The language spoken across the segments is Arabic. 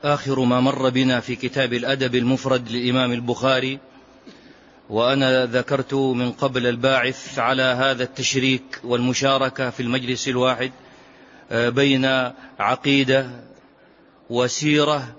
آخر ما مر بنا في كتاب الأدب المفرد للإمام البخاري، وأنا ذكرت من قبل الباعث على هذا التشريك والمشاركة في المجلس الواحد بين عقيدة وسيرة،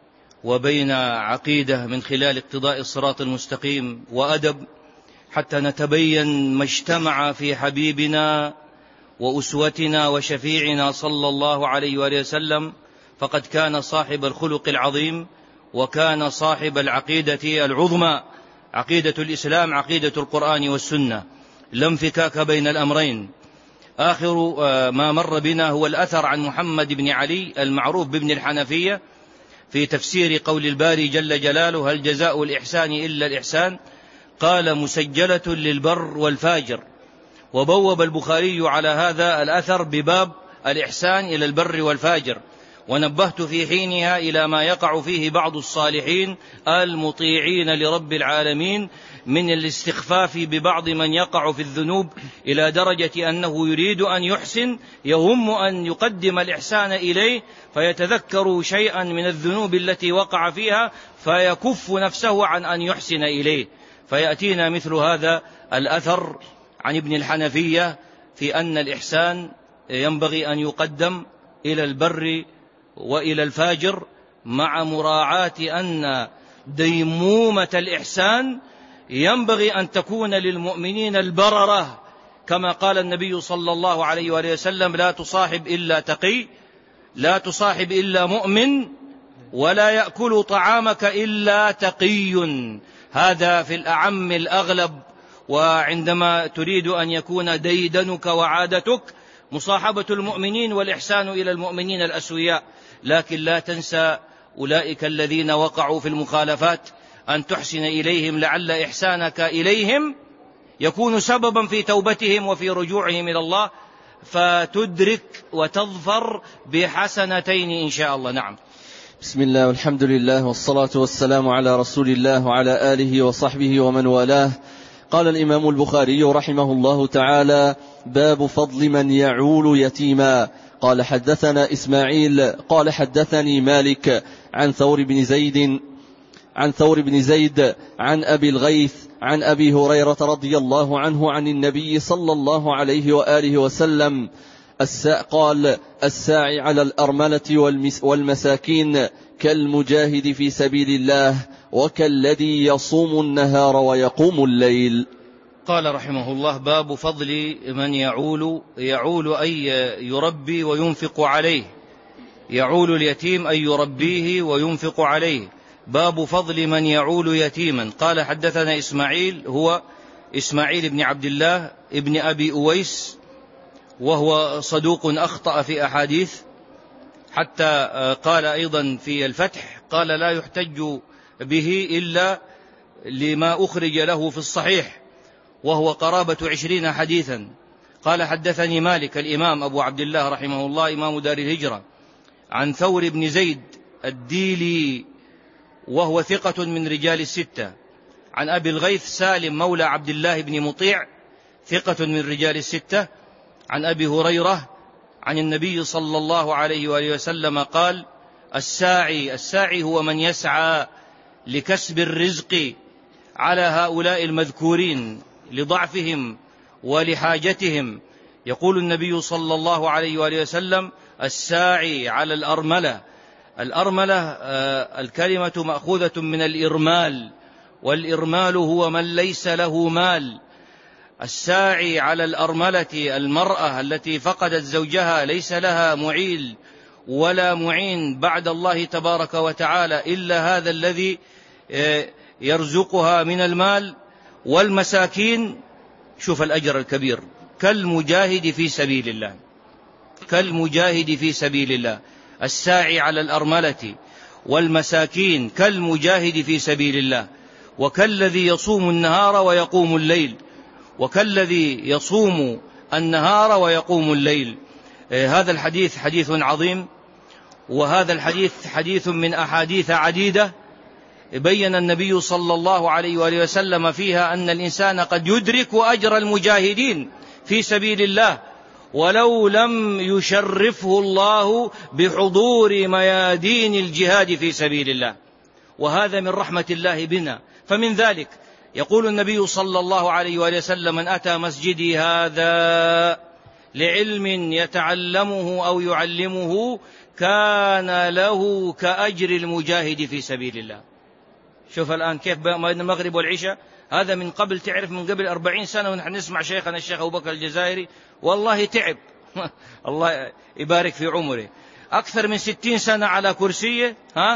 وبين عقيدة من خلال اقتضاء الصراط المستقيم وأدب، حتى نتبين ما اجتمع في حبيبنا وأسوتنا وشفيعنا صلى الله عليه وآله وسلم، فقد كان صاحب الخلق العظيم، وكان صاحب العقيدة العظمى، عقيدة الإسلام، عقيدة القرآن والسنة، لا انفكاك بين الأمرين. آخر ما مر بنا هو الأثر عن محمد بن علي المعروف بابن الحنفية في تفسير قول الباري جل جلاله: هل جزاء الإحسان إلا الإحسان؟ قال: مسجلة للبر والفاجر. وبوب البخاري على هذا الأثر بباب الإحسان إلى البر والفاجر، ونبهت في حينها إلى ما يقع فيه بعض الصالحين المطيعين لرب العالمين من الاستخفاف ببعض من يقع في الذنوب، إلى درجة أنه يريد أن يحسن، يهم أن يقدم الإحسان إليه، فيتذكر شيئا من الذنوب التي وقع فيها فيكف نفسه عن أن يحسن إليه. فيأتينا مثل هذا الأثر عن ابن الحنفية في أن الإحسان ينبغي أن يقدم إلى البر وإلى الفاجر، مع مراعاة أن ديمومة الإحسان ينبغي أن تكون للمؤمنين البررة، كما قال النبي صلى الله عليه وآله وسلم: لا تصاحب إلا تقي، لا تصاحب إلا مؤمن، ولا يأكل طعامك إلا تقي. هذا في الأعم الأغلب. وعندما تريد أن يكون ديدنك وعادتك مصاحبة المؤمنين والإحسان إلى المؤمنين الأسوياء، لكن لا تنسى أولئك الذين وقعوا في المخالفات أن تحسن إليهم، لعل إحسانك إليهم يكون سببا في توبتهم وفي رجوعهم إلى الله، فتدرك وتظفر بحسنتين إن شاء الله. نعم. بسم الله والحمد لله والصلاة والسلام على رسول الله وعلى آله وصحبه ومن والاه. قال الإمام البخاري رحمه الله تعالى: باب فضل من يعول يتيما. قال: حدثنا إسماعيل قال: حدثني مالك عن ثور بن زيد عن أبي الغيث عن أبي هريرة رضي الله عنه عن النبي صلى الله عليه وآله وسلم قال: الساعي على الأرملة والمساكين كالمجاهد في سبيل الله، وكالذي يصوم النهار ويقوم الليل. قال رحمه الله: باب فضل من يعول أي يربي وينفق عليه، يعول اليتيم أي يربيه وينفق عليه. باب فضل من يعول يتيما. قال: حدثنا إسماعيل، هو إسماعيل بن عبد الله ابن أبي أويس، وهو صدوق أخطأ في أحاديث، حتى قال أيضا في الفتح: قال: لا يحتج به إلا لما أخرج له في الصحيح، وهو قرابة 20 حديثا. قال: حدثني مالك الإمام أبو عبد الله رحمه الله إمام دار الهجرة عن ثور بن زيد الديلي، وهو ثقة من رجال الستة، عن أبي الغيث سالم مولى عبد الله بن مطيع، ثقة من رجال الستة، عن أبي هريرة عن النبي صلى الله عليه وآله وسلم قال: الساعي هو من يسعى لكسب الرزق على هؤلاء المذكورين لضعفهم ولحاجتهم. يقول النبي صلى الله عليه وآله وسلم: الساعي على الأرملة. الأرملة الكلمة مأخوذة من الإرمال، والإرمال هو من ليس له مال. الساعي على الأرملة المرأة التي فقدت زوجها، ليس لها معيل ولا معين بعد الله تبارك وتعالى إلا هذا الذي يرزقها من المال. والمساكين، شوف الأجر الكبير، كالمجاهد في سبيل الله، كالمجاهد في سبيل الله. الساعي على الأرملة والمساكين كالمجاهد في سبيل الله، وكالذي يصوم النهار ويقوم الليل، وكالذي يصوم النهار ويقوم الليل. هذا الحديث حديث عظيم، وهذا الحديث حديث من أحاديث عديدة بين النبي صلى الله عليه وآله وسلم فيها أن الإنسان قد يدرك أجر المجاهدين في سبيل الله، ولو لم يشرفه الله بحضور ميادين الجهاد في سبيل الله. وهذا من رحمة الله بنا. فمن ذلك يقول النبي صلى الله عليه وآله وسلم: من أتى مسجدي هذا لعلم يتعلمه أو يعلمه كان له كأجر المجاهد في سبيل الله. شوف الآن كيف بين المغرب والعشاء، هذا من قبل، تعرف من قبل 40 سنة ونحن نسمع شيخنا الشيخ أبو بكر الجزائري، والله تعب الله يبارك في عمره، أكثر من 60 سنة على كرسيه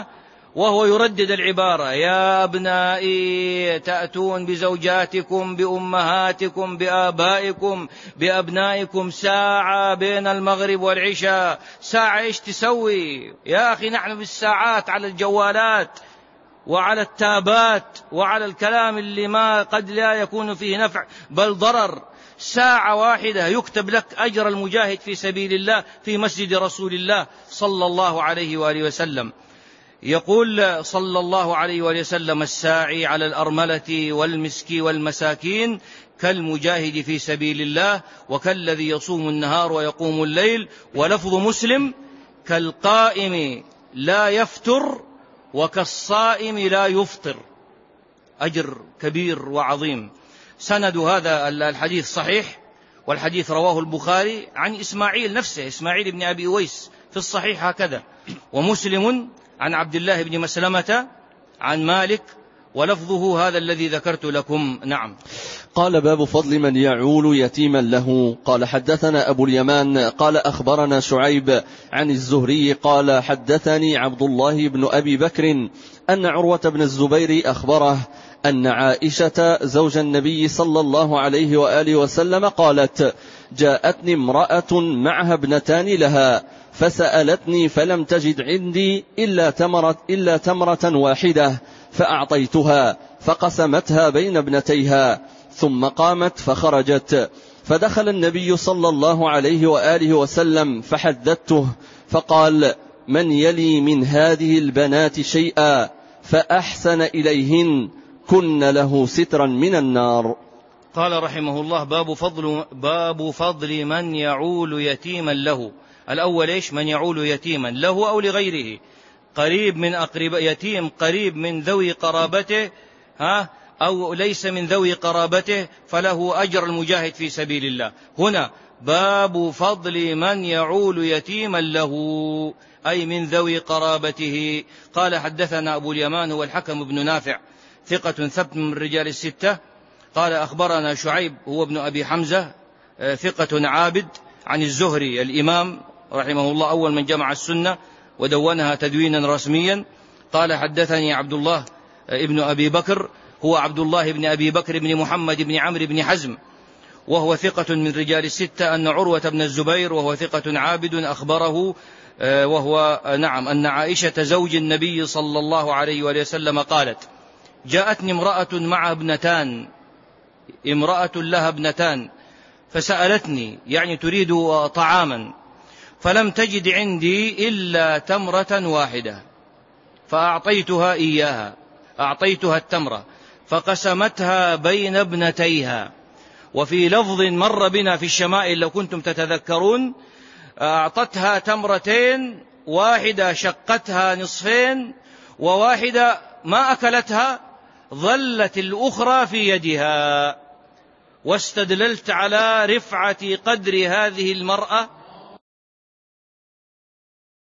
وهو يردد العبارة: يا أبنائي تأتون بزوجاتكم بأمهاتكم بآبائكم بأبنائكم ساعة بين المغرب والعشاء. ساعة إيش تسوي يا أخي؟ نحن بالساعات على الجوالات وعلى التابات وعلى الكلام اللي ما قد لا يكون فيه نفع بل ضرر. ساعة واحدة يكتب لك أجر المجاهد في سبيل الله في مسجد رسول الله صلى الله عليه وآله وسلم. يقول صلى الله عليه وآله وسلم: الساعي على الأرملة والمسكين والمساكين كالمجاهد في سبيل الله وكالذي يصوم النهار ويقوم الليل. ولفظ مسلم: كالقائم لا يفتر وكالصائم لا يفطر. أجر كبير وعظيم. سند هذا الحديث صحيح، والحديث رواه البخاري عن إسماعيل نفسه، إسماعيل بن أبي أويس في الصحيح هكذا، ومسلم عن عبد الله بن مسلمة عن مالك، ولفظه هذا الذي ذكرت لكم. نعم. قال: باب فضل من يعول يتيما له. قال: حدثنا أبو اليمان قال: أخبرنا شعيب عن الزهري قال: حدثني عبد الله بن أبي بكر أن عروة بن الزبير أخبره أن عائشة زوج النبي صلى الله عليه وآله وسلم قالت: جاءتني امرأة معها ابنتان لها فسألتني فلم تجد عندي إلا تمرة واحدة فأعطيتها فقسمتها بين ابنتيها، ثم قامت فخرجت، فدخل النبي صلى الله عليه وآله وسلم فحدثته فقال: من يلي من هذه البنات شيئا فأحسن إليهن كن له سترا من النار. قال رحمه الله: باب فضل من يعول يتيما له. الأول إيش؟ من يعول يتيما له أو لغيره، قريب من يتيم قريب من ذوي قرابته أو ليس من ذوي قرابته فله أجر المجاهد في سبيل الله. هنا باب فضل من يعول يتيما له أي من ذوي قرابته. قال: حدثنا أبو اليمان والحكم بن نافع ثقة ثبت من رجال الستة. قال: أخبرنا شعيب هو ابن أبي حمزة ثقة عابد عن الزهري الإمام رحمه الله أول من جمع السنة ودونها تدوينا رسميا. قال: حدثني عبد الله ابن أبي بكر هو عبد الله بن أبي بكر بن محمد بن عمرو بن حزم وهو ثقة من رجال الستة أن عروة بن الزبير وهو ثقة عابد أخبره أن عائشة زوج النبي صلى الله عليه وسلم قالت: جاءتني امرأة مع ابنتان، امرأة لها ابنتان، فسألتني يعني تريد طعاما، فلم تجد عندي إلا تمرة واحدة فأعطيتها إياها، أعطيتها التمرة فقسمتها بين ابنتيها. وفي لفظ مر بنا في الشمائل لو كنتم تتذكرون أعطتها تمرتين، واحدة شقتها نصفين وواحدة ما أكلتها ظلت الأخرى في يدها. واستدللت على رفعة قدر هذه المرأة